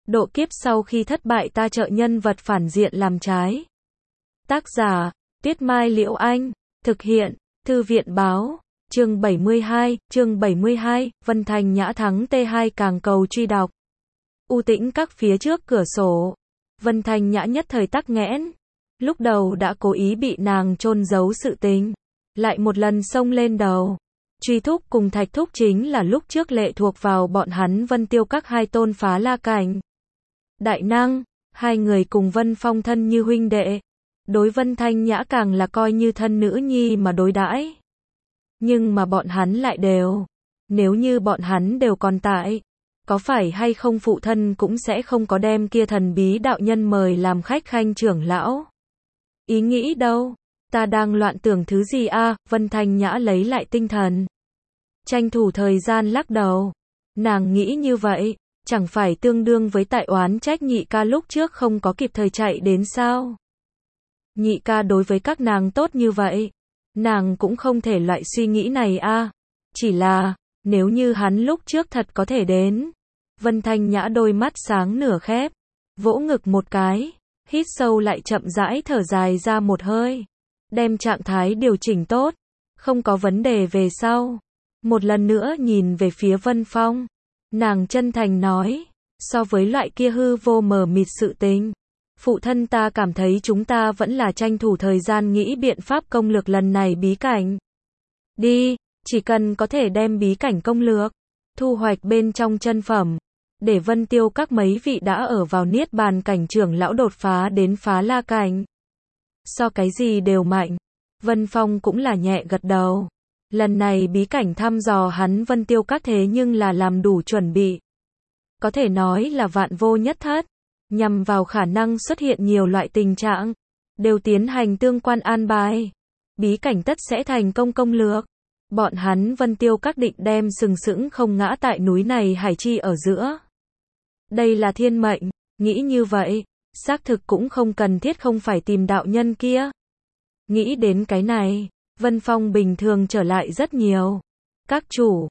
Độ kiếp sau khi thất bại ta trợ nhân vật phản diện làm trái. Tác giả, Tuyết Mai Liễu Anh. Thực hiện, Thư viện Báo. Chương 72, Vân Thanh Nhã thắng T2 càng cầu truy đọc. U tĩnh các phía trước cửa sổ. Vân Thanh Nhã nhất thời tắc nghẽn. Lúc đầu đã cố ý bị nàng chôn giấu sự tình. Lại một lần xông lên đầu. Truy Thúc cùng Thạch Thúc chính là lúc trước lệ thuộc vào bọn hắn Vân Tiêu các hai tôn phá la cảnh. Đại năng, hai người cùng Vân Phong thân như huynh đệ. Đối Vân Thanh Nhã càng là coi như thân nữ nhi mà đối đãi. Nhưng mà bọn hắn lại đều. Nếu như bọn hắn đều còn tại. Có phải hay không phụ thân cũng sẽ không có đem kia thần bí đạo nhân mời làm khách khanh trưởng lão. Ý nghĩ đâu? Ta đang loạn tưởng thứ gì a? Vân Thanh Nhã lấy lại tinh thần. Tranh thủ thời gian lắc đầu. Nàng nghĩ như vậy, chẳng phải tương đương với tại oán trách nhị ca lúc trước không có kịp thời chạy đến sao? Nhị ca đối với các nàng tốt như vậy, nàng cũng không thể loại suy nghĩ này a. Chỉ là, nếu như hắn lúc trước thật có thể đến. Vân Thanh Nhã đôi mắt sáng nửa khép, vỗ ngực một cái, hít sâu lại chậm rãi thở dài ra một hơi. Đem trạng thái điều chỉnh tốt, không có vấn đề về sau. Một lần nữa nhìn về phía Vân Phong, nàng chân thành nói, so với loại kia hư vô mờ mịt sự tình, phụ thân ta cảm thấy chúng ta vẫn là tranh thủ thời gian nghĩ biện pháp công lược lần này bí cảnh. Đi, chỉ cần có thể đem bí cảnh công lược, thu hoạch bên trong chân phẩm, để Vân Tiêu các mấy vị đã ở vào niết bàn cảnh trưởng lão đột phá đến phá la cảnh. So cái gì đều mạnh. Vân Phong cũng là nhẹ gật đầu. Lần này bí cảnh thăm dò hắn Vân Tiêu các thế nhưng là làm đủ chuẩn bị. Có thể nói là vạn vô nhất thất. Nhằm vào khả năng xuất hiện nhiều loại tình trạng. Đều tiến hành tương quan an bài. Bí cảnh tất sẽ thành công công lược. Bọn hắn Vân Tiêu các định đem sừng sững không ngã tại núi này hải chi ở giữa. Đây là thiên mệnh. Nghĩ như vậy. Xác thực cũng không cần thiết không phải tìm đạo nhân kia. Nghĩ đến cái này, Vân Phong bình thường trở lại rất nhiều. Các chủ,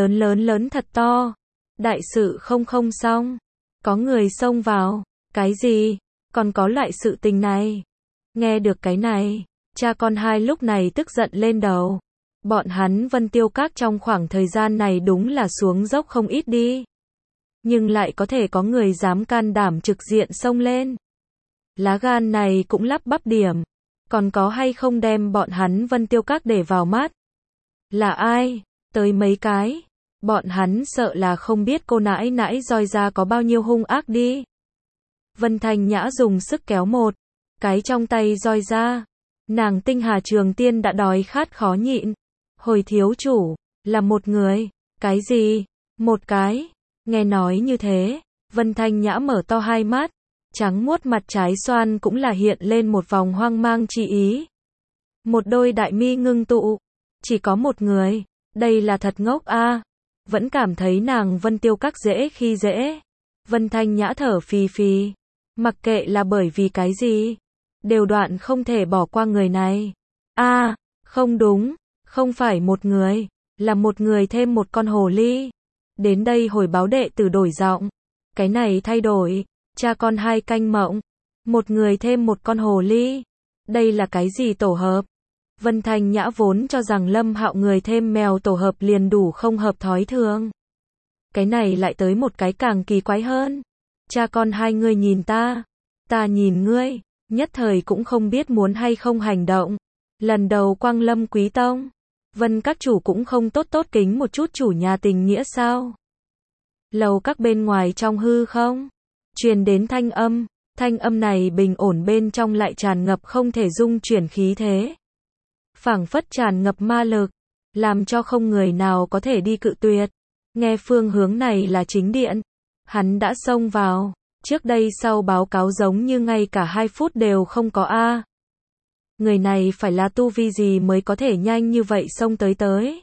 lớn thật to. Đại sự không xong. Có người xông vào. Cái gì? Còn có loại sự tình này. Nghe được cái này, cha con hai lúc này tức giận lên đầu. Bọn hắn Vân Tiêu các trong khoảng thời gian này đúng là xuống dốc không ít đi. Nhưng lại có thể có người dám can đảm trực diện xông lên. Lá gan này cũng lắp bắp điểm. Còn có hay không đem bọn hắn Vân Tiêu các để vào mắt? Là ai? Tới mấy cái? Bọn hắn sợ là không biết cô nãi nãi roi ra có bao nhiêu hung ác đi. Vân Thanh Nhã dùng sức kéo một cái trong tay roi ra. Nàng Tinh Hà Trường Tiên đã đói khát khó nhịn. Hồi thiếu chủ, là một người. Cái gì? Một cái. Nghe nói như thế, Vân Thanh Nhã mở to hai mắt, trắng muốt mặt trái xoan cũng là hiện lên một vòng hoang mang chi ý. Một đôi đại mi ngưng tụ, chỉ có một người, đây là thật ngốc a. Vẫn cảm thấy nàng Vân Tiêu các dễ khi dễ. Vân Thanh Nhã thở phì phì, mặc kệ là bởi vì cái gì, đều đoạn không thể bỏ qua người này. A, không đúng, không phải một người, là một người thêm một con hồ ly. Đến đây hồi báo đệ tử đổi giọng. Cái này thay đổi, cha con hai canh mộng. Một người thêm một con hồ ly. Đây là cái gì tổ hợp? Vân Thanh Nhã vốn cho rằng Lâm Hạo người thêm mèo tổ hợp liền đủ không hợp thói thường. Cái này lại tới một cái càng kỳ quái hơn. Cha con hai người nhìn ta nhìn ngươi, nhất thời cũng không biết muốn hay không hành động. Lần đầu quang lâm quý tông. Vân các chủ cũng không tốt kính một chút chủ nhà tình nghĩa sao? Lầu các bên ngoài trong hư không? Truyền đến thanh âm này bình ổn bên trong lại tràn ngập không thể dung chuyển khí thế. Phảng phất tràn ngập ma lực, làm cho không người nào có thể đi cự tuyệt. Nghe phương hướng này là chính điện. Hắn đã xông vào, trước đây sau báo cáo giống như ngay cả 2 phút đều không có a. Người này phải là tu vi gì mới có thể nhanh như vậy xông tới.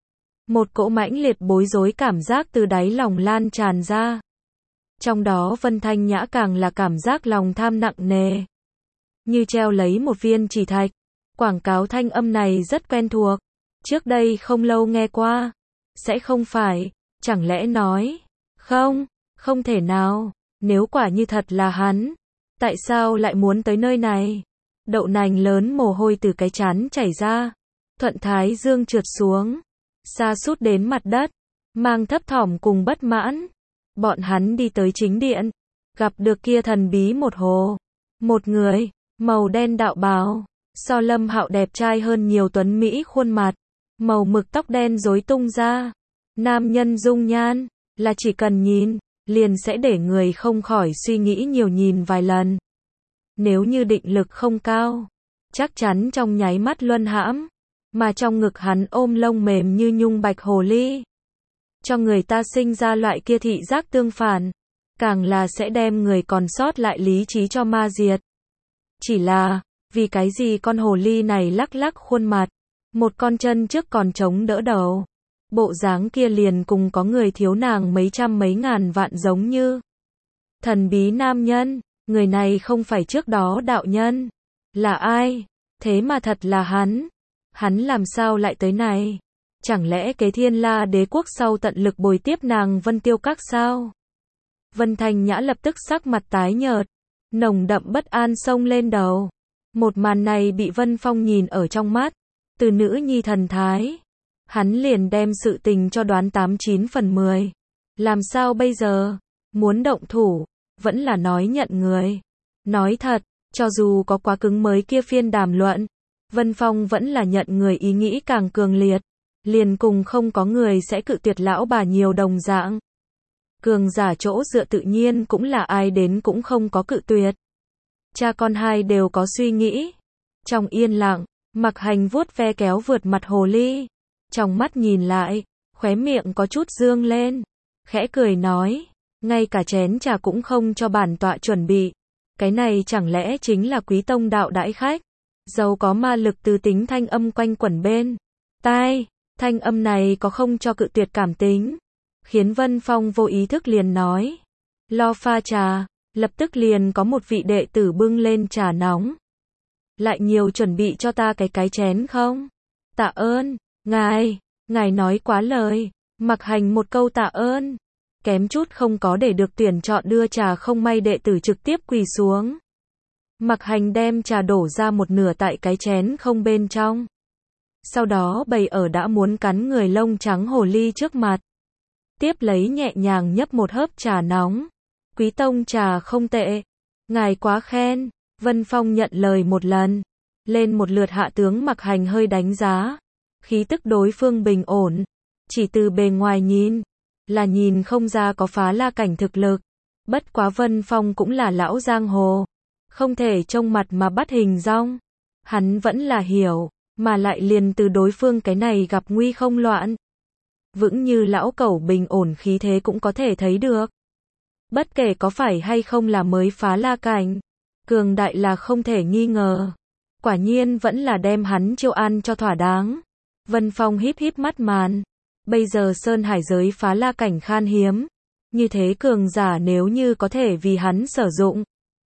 Một cỗ mãnh liệt bối rối cảm giác từ đáy lòng lan tràn ra. Trong đó Vân Thanh Nhã càng là cảm giác lòng tham nặng nề. Như treo lấy một viên chỉ thạch. Quảng cáo thanh âm này rất quen thuộc. Trước đây không lâu nghe qua. Sẽ không phải, chẳng lẽ nói, không thể nào. Nếu quả như thật là hắn, tại sao lại muốn tới nơi này? Đậu nành lớn mồ hôi từ cái trán chảy ra, thuận thái dương trượt xuống, sa sút đến mặt đất, mang thấp thỏm cùng bất mãn. Bọn hắn đi tới chính điện, gặp được kia thần bí một hồ. Một người, màu đen đạo bào, so Lâm Hạo đẹp trai hơn nhiều tuấn Mỹ khuôn mặt, màu mực tóc đen rối tung ra. Nam nhân dung nhan, là chỉ cần nhìn, liền sẽ để người không khỏi suy nghĩ nhiều nhìn vài lần. Nếu như định lực không cao, chắc chắn trong nháy mắt luân hãm, mà trong ngực hắn ôm lông mềm như nhung bạch hồ ly. Cho người ta sinh ra loại kia thị giác tương phản, càng là sẽ đem người còn sót lại lý trí cho ma diệt. Chỉ là, vì cái gì con hồ ly này lắc lắc khuôn mặt, một con chân trước còn chống đỡ đầu. Bộ dáng kia liền cùng có người thiếu nàng mấy trăm mấy ngàn vạn giống như. Thần bí nam nhân, người này không phải trước đó đạo nhân. Là ai? Thế mà thật là hắn. Hắn làm sao lại tới này? Chẳng lẽ kế Thiên La đế quốc sau tận lực bồi tiếp nàng Vân Tiêu Các sao? Vân Thanh Nhã lập tức sắc mặt tái nhợt, nồng đậm bất an xông lên đầu. Một màn này bị Vân Phong nhìn ở trong mắt, từ nữ nhi thần thái, hắn liền đem sự tình cho đoán 89 phần 10. Làm sao bây giờ? Muốn động thủ, vẫn là nói nhận người. Nói thật, cho dù có quá cứng mới kia phiên đàm luận, Vân Phong vẫn là nhận người ý nghĩ càng cường liệt, liền cùng không có người sẽ cự tuyệt lão bà nhiều đồng dạng. Cường giả chỗ dựa tự nhiên cũng là ai đến cũng không có cự tuyệt. Cha con hai đều có suy nghĩ. Trong yên lặng, Mặc Hành vuốt ve kéo vượt mặt hồ ly. Trong mắt nhìn lại, khóe miệng có chút dương lên. Khẽ cười nói, ngay cả chén trà cũng không cho bản tọa chuẩn bị. Cái này chẳng lẽ chính là Quý tông đạo đãi khách? Dẫu có ma lực từ tính thanh âm quanh quẩn bên tai, thanh âm này có không cho cự tuyệt cảm tính. Khiến Vân Phong vô ý thức liền nói, lo pha trà, lập tức liền có một vị đệ tử bưng lên trà nóng. Lại nhiều chuẩn bị cho ta cái chén không? Tạ ơn, ngài nói quá lời. Mặc Hành một câu tạ ơn, kém chút không có để được tuyển chọn đưa trà không may đệ tử trực tiếp quỳ xuống. Mặc Hành đem trà đổ ra một nửa tại cái chén không bên trong. Sau đó bày ở đã muốn cắn người lông trắng hồ ly trước mặt. Tiếp lấy nhẹ nhàng nhấp một hớp trà nóng. Quý tông trà không tệ. Ngài quá khen. Vân Phong nhận lời một lần. Lên một lượt hạ tướng Mặc Hành hơi đánh giá. Khí tức đối phương bình ổn. Chỉ từ bề ngoài nhìn, là nhìn không ra có phá la cảnh thực lực. Bất quá Vân Phong cũng là lão giang hồ. Không thể trông mặt mà bắt hình dong. Hắn vẫn là hiểu, mà lại liền từ đối phương cái này gặp nguy không loạn. Vững như lão cẩu bình ổn khí thế cũng có thể thấy được. Bất kể có phải hay không là mới phá la cảnh, cường đại là không thể nghi ngờ. Quả nhiên vẫn là đem hắn chiêu an cho thỏa đáng. Vân Phong híp híp mắt màn. Bây giờ Sơn Hải giới phá la cảnh khan hiếm. Như thế cường giả nếu như có thể vì hắn sử dụng.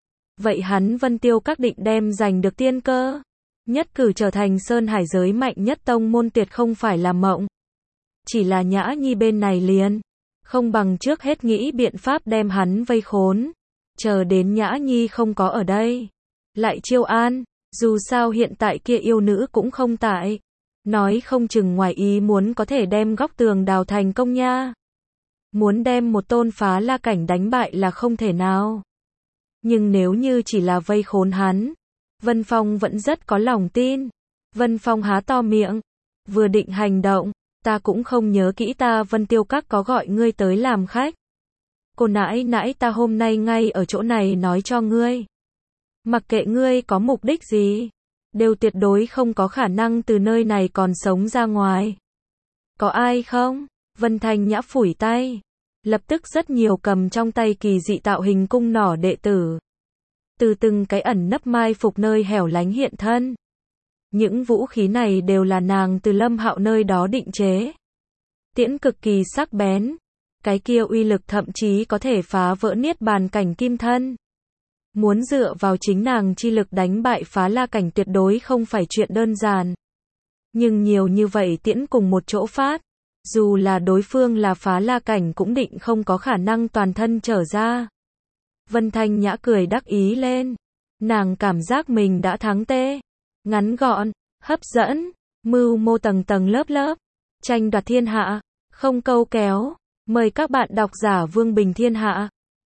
Vậy hắn Vân Tiêu Các định đem giành được tiên cơ. Nhất cử trở thành Sơn Hải giới mạnh nhất tông môn tuyệt không phải là mộng. Chỉ là Nhã Nhi bên này liền. Không bằng trước hết nghĩ biện pháp đem hắn vây khốn. Chờ đến Nhã Nhi không có ở đây. Lại chiêu an. Dù sao hiện tại kia yêu nữ cũng không tại. Nói không chừng ngoài ý muốn có thể đem góc tường đào thành công nha. Muốn đem một tôn phá la cảnh đánh bại là không thể nào. Nhưng nếu như chỉ là vây khốn hắn, Vân Phong vẫn rất có lòng tin. Vân Phong há to miệng, vừa định hành động, ta cũng không nhớ kỹ ta Vân Tiêu Các có gọi ngươi tới làm khách. Cô nãi nãi ta hôm nay ngay ở chỗ này nói cho ngươi. Mặc kệ ngươi có mục đích gì, đều tuyệt đối không có khả năng từ nơi này còn sống ra ngoài. Có ai không? Vân Thanh Nhã phủi tay. Lập tức rất nhiều cầm trong tay kỳ dị tạo hình cung nỏ đệ tử. Từ từng cái ẩn nấp mai phục nơi hẻo lánh hiện thân. Những vũ khí này đều là nàng từ Lâm Hạo nơi đó định chế. Tiễn cực kỳ sắc bén. Cái kia uy lực thậm chí có thể phá vỡ niết bàn cảnh kim thân. Muốn dựa vào chính nàng chi lực đánh bại phá la cảnh tuyệt đối không phải chuyện đơn giản. Nhưng nhiều như vậy tiễn cùng một chỗ phát. Dù là đối phương là phá la cảnh cũng định không có khả năng toàn thân trở ra. Vân Thanh Nhã cười đắc ý lên. Nàng cảm giác mình đã thắng tê. Ngắn gọn, hấp dẫn, mưu mô tầng tầng lớp lớp, tranh đoạt thiên hạ, không câu kéo. Mời các bạn đọc giả Vương Bình Thiên Hạ.